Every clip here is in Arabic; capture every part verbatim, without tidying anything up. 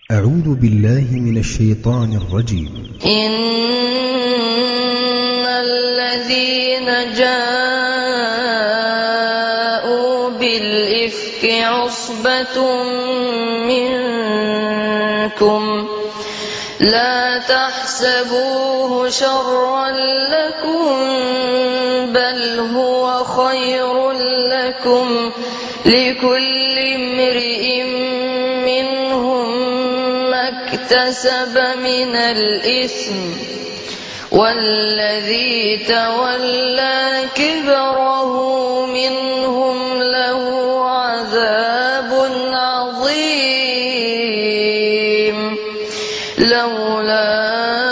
أعوذ بالله من الشيطان الرجيم. إن الذين جاءوا بالإفك عصبة منكم لا تحسبوه شرا لكم بل هو خير لكم لكل امرئ منهم ما اكتسب من الإثم والذي تولى كبره منهم له عذاب عظيم لولا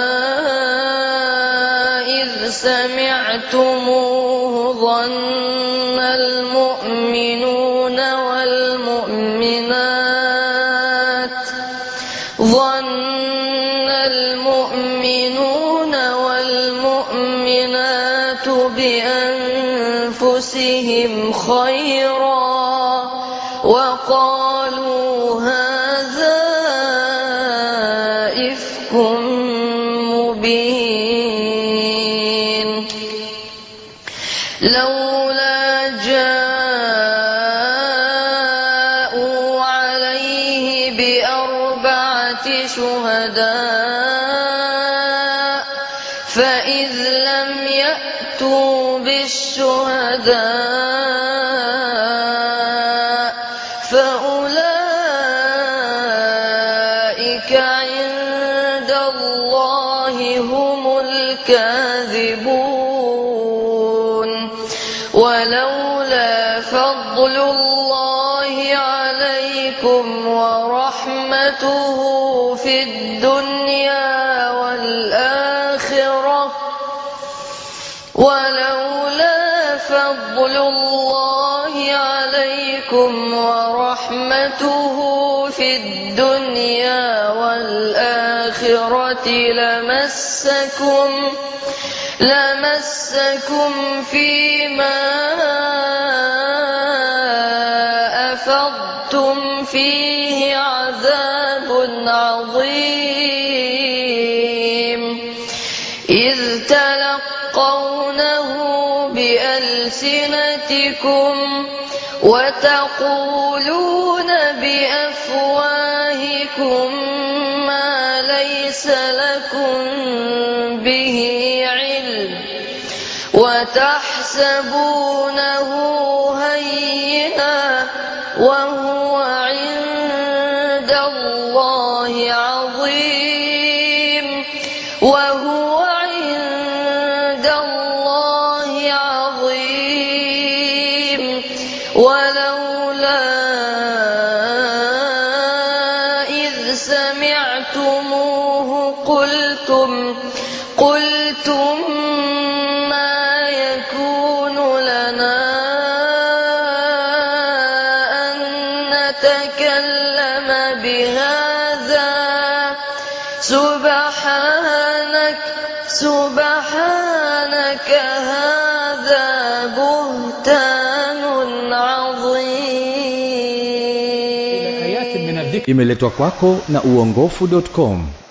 إذ سمعتموه ظن المؤمنون والمؤمنات ظن المؤمنون والمؤمنات بأنفسهم خيرا وقالوا هذا إفك مبين لولا جاءوا عليه بأربعة شهداء فإذ لم يأتوا بالشهداء فأولئك عند الله هم الكاذبون ولولا فضل الله عليكم ورحمته في الدنيا والآخرة ولولا فضل الله عليكم ورحمته في الدنيا والآخرة لمسكم لمسكم فيما أفضتم فيه عذاب عظيم إذ تلقونه بألسنتكم وتقولون بأفواهكم ما ليس لكم به علم وتحسبونه هينا وهو عند الله عظيم وهو عند الله عظيم ولولا إذ سمعتموه قلتم قلتم ما يكون لنا أن نتكلم بهذا سبحانك سبحانك هذا بهتان عظيم. Imeletwa kwako na uongofu dot com.